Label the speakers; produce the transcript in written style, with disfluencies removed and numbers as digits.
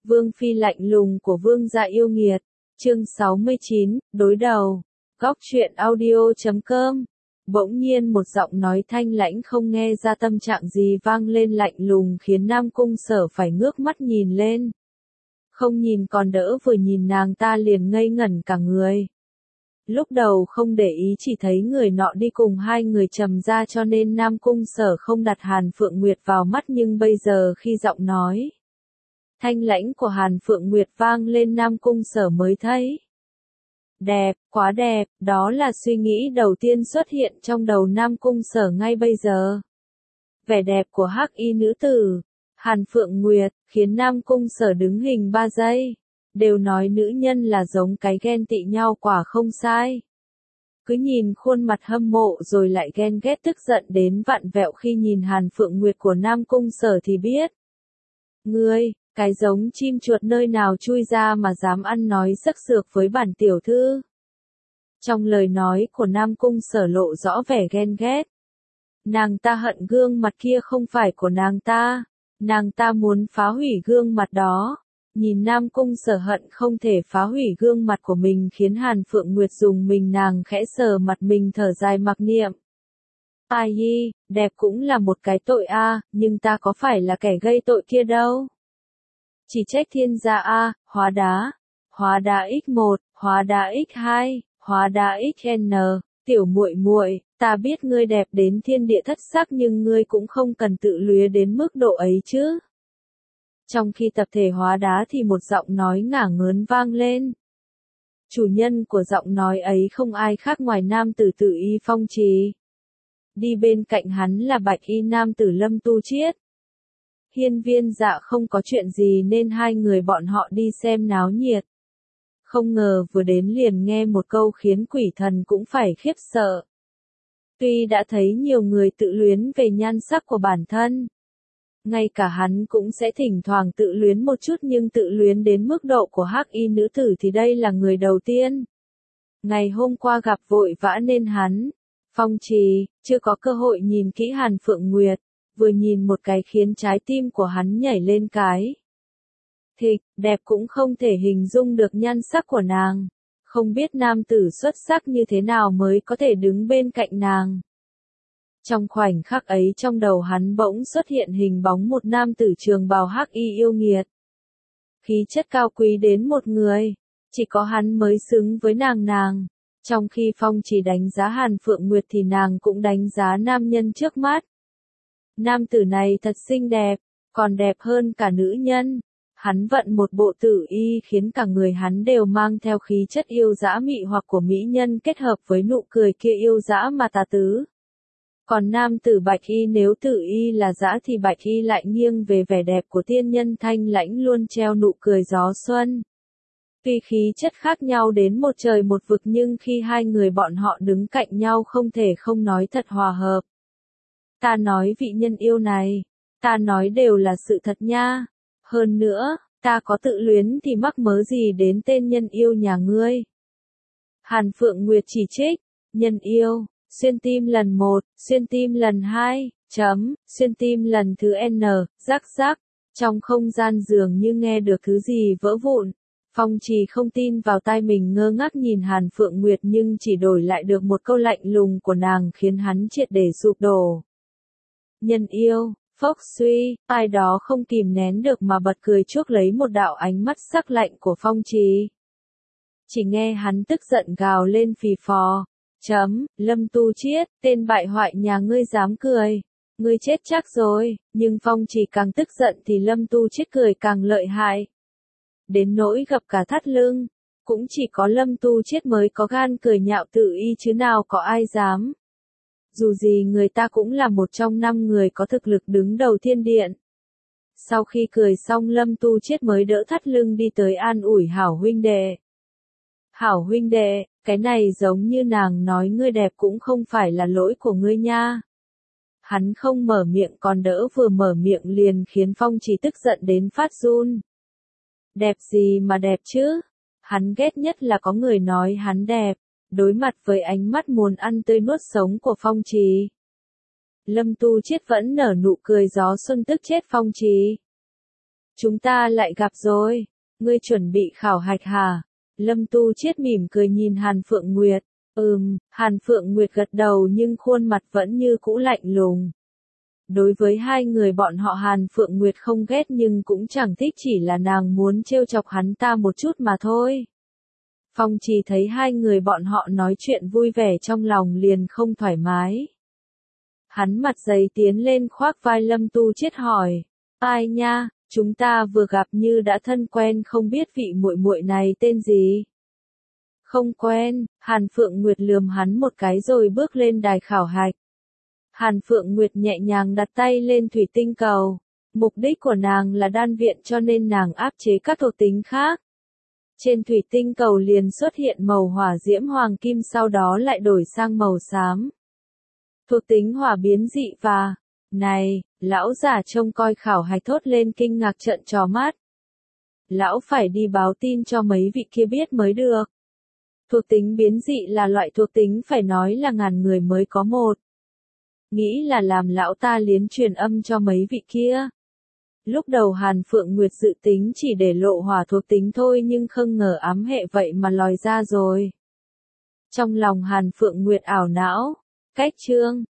Speaker 1: Vương phi lạnh lùng của vương gia yêu nghiệt. Chương 69, đối đầu. Góc truyện audio.com. Bỗng nhiên một giọng nói thanh lãnh không nghe ra tâm trạng gì vang lên lạnh lùng khiến Nam Cung Sở phải ngước mắt nhìn lên. Không nhìn còn đỡ, vừa nhìn nàng ta liền ngây ngẩn cả người. Lúc đầu không để ý, chỉ thấy người nọ đi cùng hai người Trầm ra cho nên Nam Cung Sở không đặt Hàn Phượng Nguyệt vào mắt, nhưng bây giờ khi giọng nói thanh lãnh của Hàn Phượng Nguyệt vang lên, Nam Cung Sở mới thấy. Đẹp, quá đẹp, đó là suy nghĩ đầu tiên xuất hiện trong đầu Nam Cung Sở ngay bây giờ. Vẻ đẹp của hắc y nữ tử, Hàn Phượng Nguyệt, khiến Nam Cung Sở đứng hình 3 giây. Đều nói nữ nhân là giống cái ghen tị nhau, quả không sai. Cứ nhìn khuôn mặt hâm mộ rồi lại ghen ghét tức giận đến vặn vẹo khi nhìn Hàn Phượng Nguyệt của Nam Cung Sở thì biết. Ngươi, cái giống chim chuột nơi nào chui ra mà dám ăn nói sắc sược với bản tiểu thư. Trong lời nói của Nam Cung Sở lộ rõ vẻ ghen ghét. Nàng ta hận gương mặt kia không phải của nàng ta muốn phá hủy gương mặt đó. Nhìn Nam Cung Sở hận không thể phá hủy gương mặt của mình khiến Hàn Phượng Nguyệt dùng mình, nàng khẽ sờ mặt mình thở dài mặc niệm. Ai hi, đẹp cũng là một cái tội a, nhưng ta có phải là kẻ gây tội kia đâu. Chỉ trách thiên gia a, hóa đá x1, hóa đá x2, hóa đá xn, tiểu muội muội, ta biết ngươi đẹp đến thiên địa thất sắc nhưng ngươi cũng không cần tự luyến đến mức độ ấy chứ. Trong khi tập thể hóa đá thì một giọng nói ngả ngớn vang lên. Chủ nhân của giọng nói ấy không ai khác ngoài nam tử Tử Y Phong Trì. Đi bên cạnh hắn là bạch y nam tử Lâm Tu Chiết. Hiên Viên Dạ không có chuyện gì nên hai người bọn họ đi xem náo nhiệt. Không ngờ vừa đến liền nghe một câu khiến quỷ thần cũng phải khiếp sợ. Tuy đã thấy nhiều người tự luyến về nhan sắc của bản thân, ngay cả hắn cũng sẽ thỉnh thoảng tự luyến một chút, nhưng tự luyến đến mức độ của hắc y nữ tử thì đây là người đầu tiên. Ngày hôm qua gặp vội vã nên hắn, Phong Trì, chưa có cơ hội nhìn kỹ Hàn Phượng Nguyệt, vừa nhìn một cái khiến trái tim của hắn nhảy lên cái. Thịch, đẹp cũng không thể hình dung được nhan sắc của nàng, không biết nam tử xuất sắc như thế nào mới có thể đứng bên cạnh nàng. Trong khoảnh khắc ấy trong đầu hắn bỗng xuất hiện hình bóng một nam tử trường bào hắc y yêu nghiệt. Khí chất cao quý đến một người, chỉ có hắn mới xứng với nàng. Trong khi Phong Trì đánh giá Hàn Phượng Nguyệt thì nàng cũng đánh giá nam nhân trước mắt. Nam tử này thật xinh đẹp, còn đẹp hơn cả nữ nhân. Hắn vận một bộ tử y khiến cả người hắn đều mang theo khí chất yêu dã mị hoặc của mỹ nhân kết hợp với nụ cười kia yêu dã mà tà tứ. Còn nam tử bạch y, nếu tử y là dã thì bạch y lại nghiêng về vẻ đẹp của tiên nhân thanh lãnh luôn treo nụ cười gió xuân. Tuy khí chất khác nhau đến một trời một vực nhưng khi hai người bọn họ đứng cạnh nhau không thể không nói thật hòa hợp. Ta nói vị nhân yêu này, ta nói đều là sự thật nha. Hơn nữa, ta có tự luyến thì mắc mớ gì đến tên nhân yêu nhà ngươi. Hàn Phượng Nguyệt chỉ trích, nhân yêu, xuyên tim lần 1, xuyên tim lần 2, xuyên tim lần thứ N, rắc rắc, trong không gian dường như nghe được thứ gì vỡ vụn. Phong Trì không tin vào tai mình, ngơ ngác nhìn Hàn Phượng Nguyệt nhưng chỉ đổi lại được một câu lạnh lùng của nàng khiến hắn triệt để sụp đổ. Nhân yêu, phốc suy, ai đó không kìm nén được mà bật cười chuốc lấy một đạo ánh mắt sắc lạnh của Phong Trì. Chỉ nghe hắn tức giận gào lên phì phò. Lâm Tu Chiết, tên bại hoại nhà ngươi dám cười. Ngươi chết chắc rồi, nhưng Phong Trì càng tức giận thì Lâm Tu Chiết cười càng lợi hại. Đến nỗi gập cả thắt lưng, cũng chỉ có Lâm Tu Chiết mới có gan cười nhạo Tử Y chứ nào có ai dám. Dù gì người ta cũng là một trong 5 người có thực lực đứng đầu thiên điện. Sau khi cười xong Lâm Tu Chiết mới đỡ thắt lưng đi tới an ủi Hảo huynh đệ. Hảo huynh đệ, cái này giống như nàng nói ngươi đẹp cũng không phải là lỗi của ngươi nha. Hắn không mở miệng còn đỡ, vừa mở miệng liền khiến Phong Trì tức giận đến phát run. Đẹp gì mà đẹp chứ? Hắn ghét nhất là có người nói hắn đẹp. Đối mặt với ánh mắt muốn ăn tươi nuốt sống của Phong Trì, Lâm Tu Chiết vẫn nở nụ cười gió xuân tức chết Phong Trì. Chúng ta lại gặp rồi. Ngươi chuẩn bị khảo hạch hả? Lâm Tu Chiết mỉm cười nhìn Hàn Phượng Nguyệt. Hàn Phượng Nguyệt gật đầu nhưng khuôn mặt vẫn như cũ lạnh lùng. Đối với hai người bọn họ Hàn Phượng Nguyệt không ghét nhưng cũng chẳng thích, chỉ là nàng muốn trêu chọc hắn ta một chút mà thôi. Phong Trì thấy hai người bọn họ nói chuyện vui vẻ trong lòng liền không thoải mái. Hắn mặt dày tiến lên khoác vai Lâm Tu Chiết hỏi, ai nha, chúng ta vừa gặp như đã thân quen, không biết vị muội muội này tên gì? Không quen, Hàn Phượng Nguyệt lườm hắn một cái rồi bước lên đài khảo hạch. Hàn Phượng Nguyệt nhẹ nhàng đặt tay lên thủy tinh cầu. Mục đích của nàng là đan viện cho nên nàng áp chế các thuộc tính khác. Trên thủy tinh cầu liền xuất hiện màu hỏa diễm hoàng kim, sau đó lại đổi sang màu xám. Thuộc tính hỏa biến dị và... Này, lão giả trông coi khảo hạch thốt lên kinh ngạc trợn tròn mắt. Lão phải đi báo tin cho mấy vị kia biết mới được. Thuộc tính biến dị là loại thuộc tính phải nói là ngàn người mới có một. Nghĩ là làm lão ta liến truyền âm cho mấy vị kia. Lúc đầu Hàn Phượng Nguyệt dự tính chỉ để lộ hỏa thuộc tính thôi nhưng không ngờ ám hệ vậy mà lòi ra rồi. Trong lòng Hàn Phượng Nguyệt ảo não. Cách chương